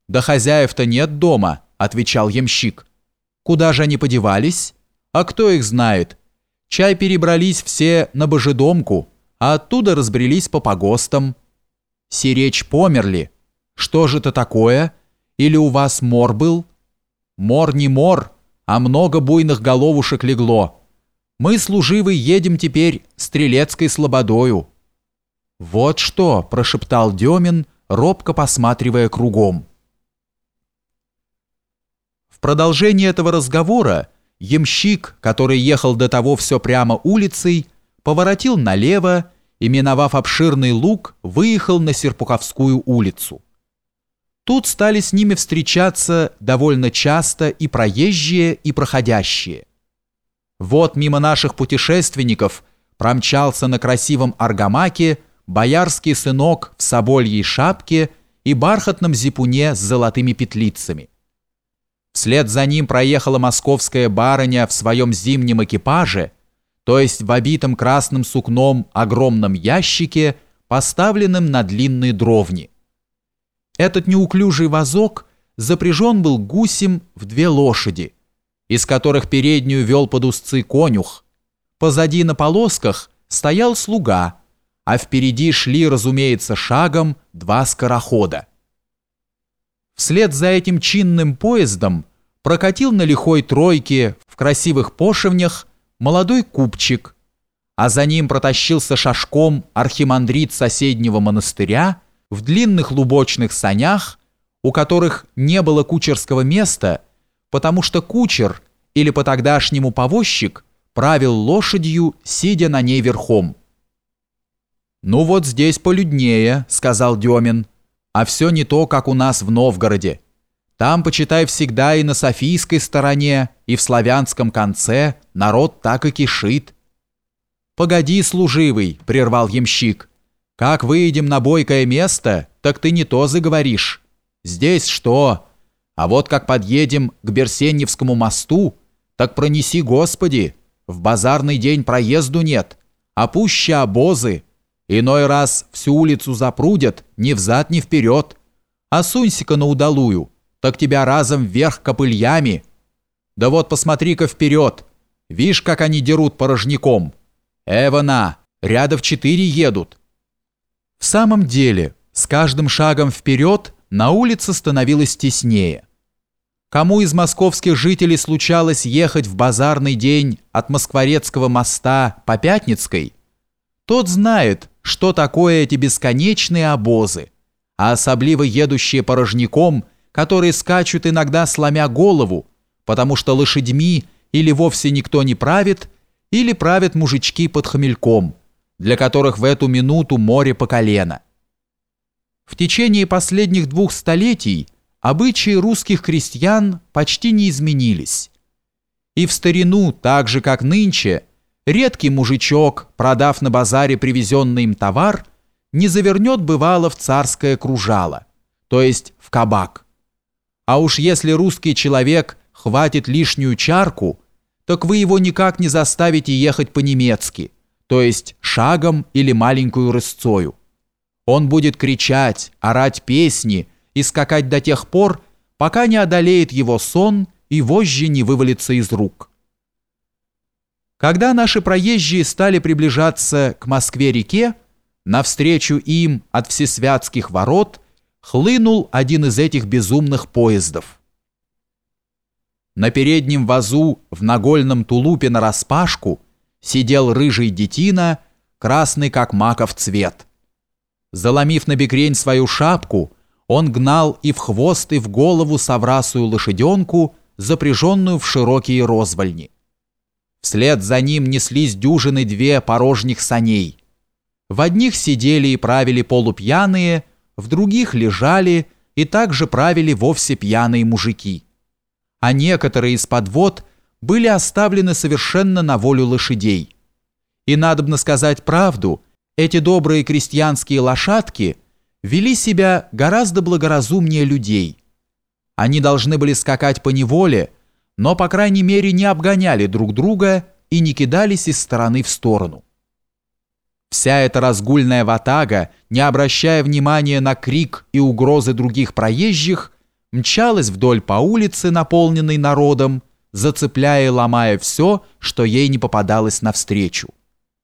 «Да хозяев-то нет дома», — отвечал ямщик. «Куда же они подевались? А кто их знает? Чай перебрались все на Божедомку, а оттуда разбрелись по погостам. Сиречь померли. Что же это такое? Или у вас мор был?» «Мор не мор, а много буйных головушек легло. Мы, служивый, едем теперь стрелецкой слободою». «Вот что», — прошептал Демин, робко посматривая кругом. В продолжение этого разговора ямщик, который ехал до того все прямо улицей, поворотил налево и, миновав обширный луг, выехал на Серпуховскую улицу. Тут стали с ними встречаться довольно часто и проезжие, и проходящие. Вот мимо наших путешественников промчался на красивом аргамаке боярский сынок в собольей шапке и бархатном зипуне с золотыми петлицами. Вслед за ним проехала московская барыня в своем зимнем экипаже, то есть в обитом красным сукном огромном ящике, поставленном на длинные дровни. Этот неуклюжий вазок запряжен был гусем в 2 лошади, из которых переднюю вел под узцы конюх. Позади на полосках стоял слуга, а впереди шли, разумеется, шагом 2 скорохода. Вслед за этим чинным поездом прокатил на лихой тройке в красивых пошивнях молодой купчик, а за ним протащился шашком архимандрит соседнего монастыря в длинных лубочных санях, у которых не было кучерского места, потому что кучер, или по-тогдашнему повозчик, правил лошадью, сидя на ней верхом. «Ну вот здесь полюднее», — сказал Демин, — «а все не то, как у нас в Новгороде. Там, почитай, всегда и на Софийской стороне, и в славянском конце народ так и кишит». «Погоди, служивый», — прервал ямщик, — «как выйдем на бойкое место, так ты не то заговоришь. Здесь что? А вот как подъедем к Берсеневскому мосту, так пронеси, Господи, в базарный день проезду нет, а пуще обозы. Иной раз всю улицу запрудят ни взад, ни вперед. А сунься-ка на удалую, так тебя разом вверх копыльями. Да вот посмотри-ка вперед, вишь, как они дерут порожняком. Эвана, рядов 4 едут». В самом деле, с каждым шагом вперед на улице становилось теснее. Кому из московских жителей случалось ехать в базарный день от Москворецкого моста по Пятницкой, тот знает, что такое эти бесконечные обозы, а особливо едущие порожняком, которые скачут иногда сломя голову, потому что лошадьми или вовсе никто не правит, или правят мужички под хмельком, для которых в эту минуту море по колено. В течение последних 2 столетий обычаи русских крестьян почти не изменились. И в старину, так же как нынче, редкий мужичок, продав на базаре привезенный им товар, не завернет бывало в царское кружало, то есть в кабак. А уж если русский человек хватит лишнюю чарку, так вы его никак не заставите ехать по-немецки, то есть шагом или маленькую рысцою. Он будет кричать, орать песни и скакать до тех пор, пока не одолеет его сон и вожжи не вывалится из рук. Когда наши проезжие стали приближаться к Москве-реке, навстречу им от Всесвятских ворот хлынул один из этих безумных поездов. На переднем вазу в нагольном тулупе нараспашку сидел рыжий детина, красный как маков цвет. Заломив на бекрень свою шапку, он гнал и в хвост, и в голову соврасую лошаденку, запряженную в широкие розвальни. Вслед за ним неслись 2 порожних саней. В одних сидели и правили полупьяные, в других лежали и также правили вовсе пьяные мужики. А некоторые из подвод были оставлены совершенно на волю лошадей. И надобно сказать правду, эти добрые крестьянские лошадки вели себя гораздо благоразумнее людей. Они должны были скакать по неволе, но, по крайней мере, не обгоняли друг друга и не кидались из стороны в сторону. Вся эта разгульная ватага, не обращая внимания на крик и угрозы других проезжих, мчалась вдоль по улице, наполненной народом, зацепляя и ломая все, что ей не попадалось навстречу.